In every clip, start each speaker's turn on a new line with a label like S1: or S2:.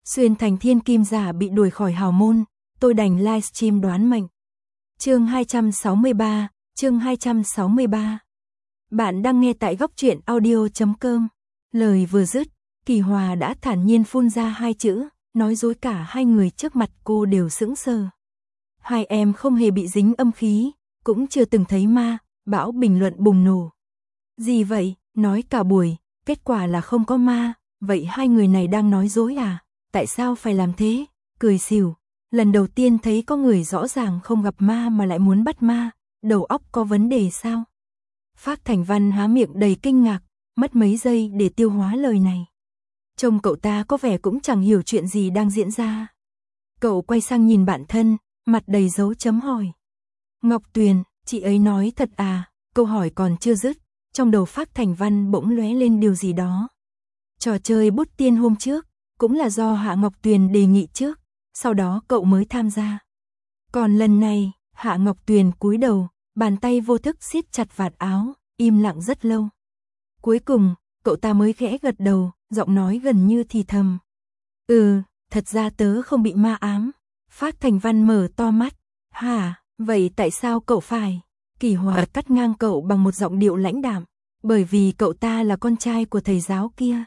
S1: Xuyên thành thiên kim giả bị đuổi khỏi hào môn, tôi đành livestream đoán mệnh. Chương 263, chương 263. Bạn đang nghe tại góc truyện audio.com. Lời vừa dứt, Kỳ Hòa đã thản nhiên phun ra hai chữ, nói dối cả hai người trước mặt cô đều sững sờ. Hai em không hề bị dính âm khí, cũng chưa từng thấy ma, bão bình luận bùng nổ. Gì vậy, nói cả buổi, kết quả là không có ma, vậy hai người này đang nói dối à? Tại sao phải làm thế? Cười xỉu, lần đầu tiên thấy có người rõ ràng không gặp ma mà lại muốn bắt ma, đầu óc có vấn đề sao? Phác Thành Văn há miệng đầy kinh ngạc, mất mấy giây để tiêu hóa lời này. Trông cậu ta có vẻ cũng chẳng hiểu chuyện gì đang diễn ra. Cậu quay sang nhìn bạn thân, mặt đầy dấu chấm hỏi. Ngọc Tuyền, chị ấy nói thật à? Câu hỏi còn chưa dứt, trong đầu Phác Thành Văn bỗng lóe lên điều gì đó. Trò chơi bút tiên hôm trước, cũng là do Hạ Ngọc Tuyền đề nghị trước, sau đó cậu mới tham gia. Còn lần này, Hạ Ngọc Tuyền cúi đầu, bàn tay vô thức siết chặt vạt áo, im lặng rất lâu. Cuối cùng, cậu ta mới khẽ gật đầu, giọng nói gần như thì thầm. Thật ra tớ không bị ma ám. Phác Thành Văn mở to mắt. Hả, vậy tại sao cậu phải? Kỳ Hòa cắt ngang cậu bằng một giọng điệu lãnh đạm. Bởi vì cậu ta là con trai của thầy giáo kia.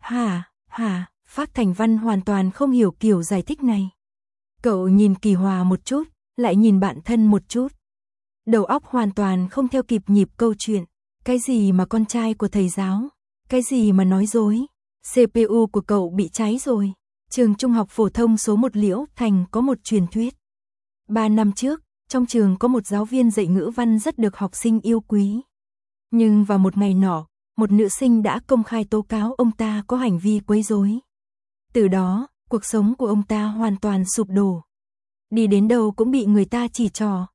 S1: Hả, Phác Thành Văn hoàn toàn không hiểu kiểu giải thích này. Cậu nhìn Kỳ Hòa một chút, lại nhìn bạn thân một chút. Đầu óc hoàn toàn không theo kịp nhịp câu chuyện. Cái gì mà con trai của thầy giáo? Cái gì mà nói dối? CPU của cậu bị cháy rồi. Trường trung học phổ thông số 1 Liễu Thành có một truyền thuyết. 3 năm trước, trong trường có một giáo viên dạy ngữ văn rất được học sinh yêu quý. Nhưng vào một ngày nọ, một nữ sinh đã công khai tố cáo ông ta có hành vi quấy rối. Từ đó, cuộc sống của ông ta hoàn toàn sụp đổ. Đi đến đâu cũng bị người ta chỉ trỏ,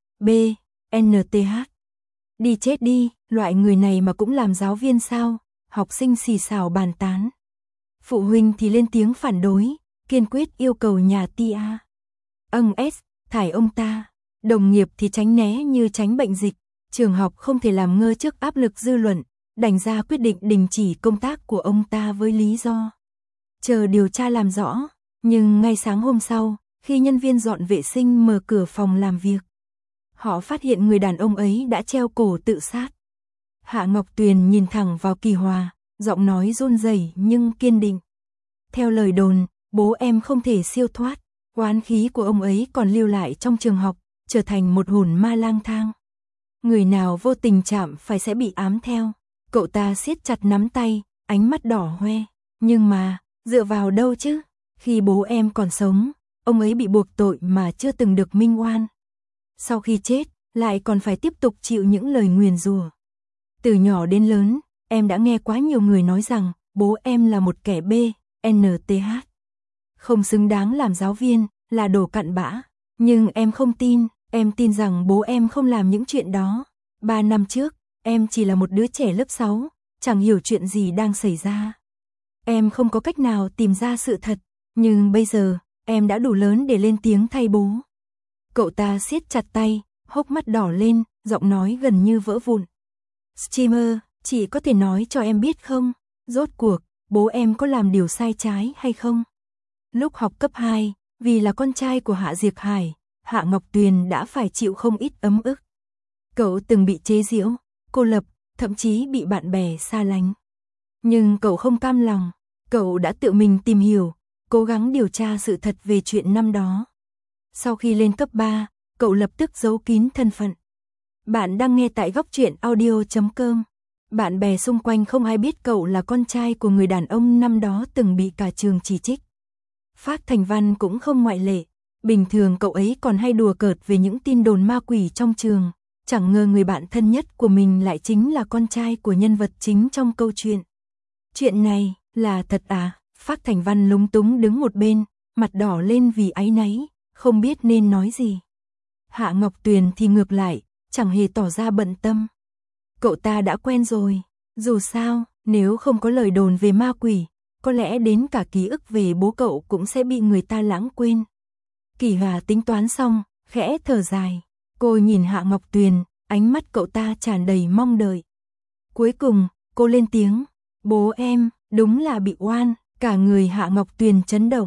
S1: NTH. Đi chết đi, loại người này mà cũng làm giáo viên sao? Học sinh xì xào bàn tán. Phụ huynh thì lên tiếng phản đối, kiên quyết yêu cầu nhà tia. Thải ông ta. Đồng nghiệp thì tránh né như tránh bệnh dịch. Trường học không thể làm ngơ trước áp lực dư luận, đành ra quyết định đình chỉ công tác của ông ta với lý do chờ điều tra làm rõ. Nhưng ngay sáng hôm sau, khi nhân viên dọn vệ sinh mở cửa phòng làm việc, họ phát hiện người đàn ông ấy đã treo cổ tự sát. Hạ Ngọc Tuyền nhìn thẳng vào Kỳ Hòa, giọng nói run rẩy nhưng kiên định. Theo lời đồn, bố em không thể siêu thoát, oán khí của ông ấy còn lưu lại trong trường học, trở thành một hồn ma lang thang. Người nào vô tình chạm phải sẽ bị ám theo. Cậu ta siết chặt nắm tay, ánh mắt đỏ hoe. Nhưng mà, dựa vào đâu chứ? Khi bố em còn sống, ông ấy bị buộc tội mà chưa từng được minh oan. Sau khi chết, lại còn phải tiếp tục chịu những lời nguyền rủa. Từ nhỏ đến lớn, em đã nghe quá nhiều người nói rằng bố em là một kẻ NTH. Không xứng đáng làm giáo viên, là đồ cặn bã. Nhưng em không tin, em tin rằng bố em không làm những chuyện đó. 3 năm trước, em chỉ là một đứa trẻ lớp 6, chẳng hiểu chuyện gì đang xảy ra. Em không có cách nào tìm ra sự thật, nhưng bây giờ, em đã đủ lớn để lên tiếng thay bố. Cậu ta siết chặt tay, hốc mắt đỏ lên, giọng nói gần như vỡ vụn. Streamer, chị có thể nói cho em biết không? Rốt cuộc, bố em có làm điều sai trái hay không? Lúc học cấp 2, vì là con trai của Hạ Diệp Hải, Hạ Ngọc Tuyền đã phải chịu không ít ấm ức. Cậu từng bị chế giễu, cô lập, thậm chí bị bạn bè xa lánh. Nhưng cậu không cam lòng, cậu đã tự mình tìm hiểu, cố gắng điều tra sự thật về chuyện năm đó. Sau khi lên cấp 3, cậu lập tức giấu kín thân phận. Bạn đang nghe tại góc truyện audio.com. Bạn bè xung quanh không ai biết cậu là con trai của người đàn ông năm đó từng bị cả trường chỉ trích. Phác Thành Văn cũng không ngoại lệ. Bình thường cậu ấy còn hay đùa cợt về những tin đồn ma quỷ trong trường. Chẳng ngờ người bạn thân nhất của mình lại chính là con trai của nhân vật chính trong câu chuyện. Chuyện này là thật à? Phác Thành Văn lúng túng đứng một bên, mặt đỏ lên vì áy náy, không biết nên nói gì. Hạ Ngọc Tuyền thì ngược lại, chẳng hề tỏ ra bận tâm. Cậu ta đã quen rồi, dù sao, nếu không có lời đồn về ma quỷ, có lẽ đến cả ký ức về bố cậu cũng sẽ bị người ta lãng quên. Kỳ Hòa tính toán xong, khẽ thở dài. Cô nhìn Hạ Ngọc Tuyền, ánh mắt cậu ta tràn đầy mong đợi. Cuối cùng, cô lên tiếng. Bố em, đúng là bị oan. Cả người Hạ Ngọc Tuyền chấn động.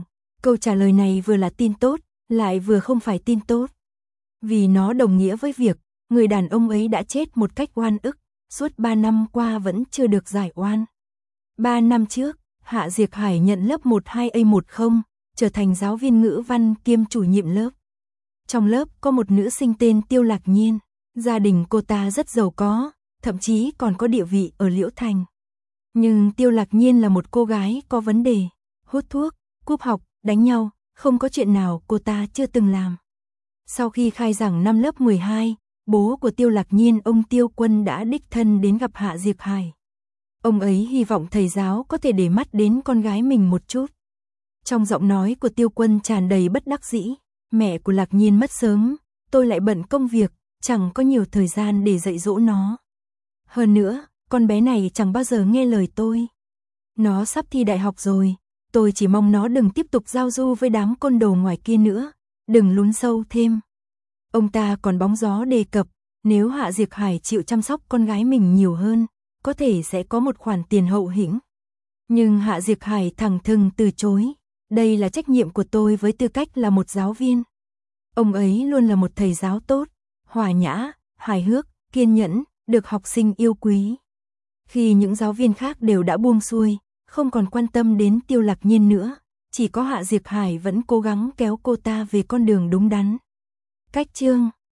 S1: Câu trả lời này vừa là tin tốt, lại vừa không phải tin tốt. Vì nó đồng nghĩa với việc, người đàn ông ấy đã chết một cách oan ức, suốt 3 năm qua vẫn chưa được giải oan. 3 năm trước, Hạ Diệc Hải nhận lớp 12A10, trở thành giáo viên ngữ văn kiêm chủ nhiệm lớp. Trong lớp có một nữ sinh tên Tiêu Lạc Nhiên, gia đình cô ta rất giàu có, thậm chí còn có địa vị ở Liễu Thành. Nhưng Tiêu Lạc Nhiên là một cô gái có vấn đề, hút thuốc, cúp học, đánh nhau, không có chuyện nào cô ta chưa từng làm. Sau khi khai giảng năm lớp 12, bố của Tiêu Lạc Nhiên, ông Tiêu Quân đã đích thân đến gặp Hạ Diệc Hải. Ông ấy hy vọng thầy giáo có thể để mắt đến con gái mình một chút. Trong giọng nói của Tiêu Quân tràn đầy bất đắc dĩ, mẹ của Lạc Nhiên mất sớm, tôi lại bận công việc, chẳng có nhiều thời gian để dạy dỗ nó. Hơn nữa, con bé này chẳng bao giờ nghe lời tôi. Nó sắp thi đại học rồi, tôi chỉ mong nó đừng tiếp tục giao du với đám côn đồ ngoài kia nữa, đừng lún sâu thêm. Ông ta còn bóng gió đề cập, nếu Hạ Diệc Hải chịu chăm sóc con gái mình nhiều hơn, có thể sẽ có một khoản tiền hậu hĩnh. Nhưng Hạ Diệc Hải thẳng thừng từ chối, đây là trách nhiệm của tôi với tư cách là một giáo viên. Ông ấy luôn là một thầy giáo tốt, hòa nhã, hài hước, kiên nhẫn, được học sinh yêu quý. Khi những giáo viên khác đều đã buông xuôi, không còn quan tâm đến Tiêu Lạc Nhiên nữa, chỉ có Hạ Diệc Hải vẫn cố gắng kéo cô ta về con đường đúng đắn. Cách chương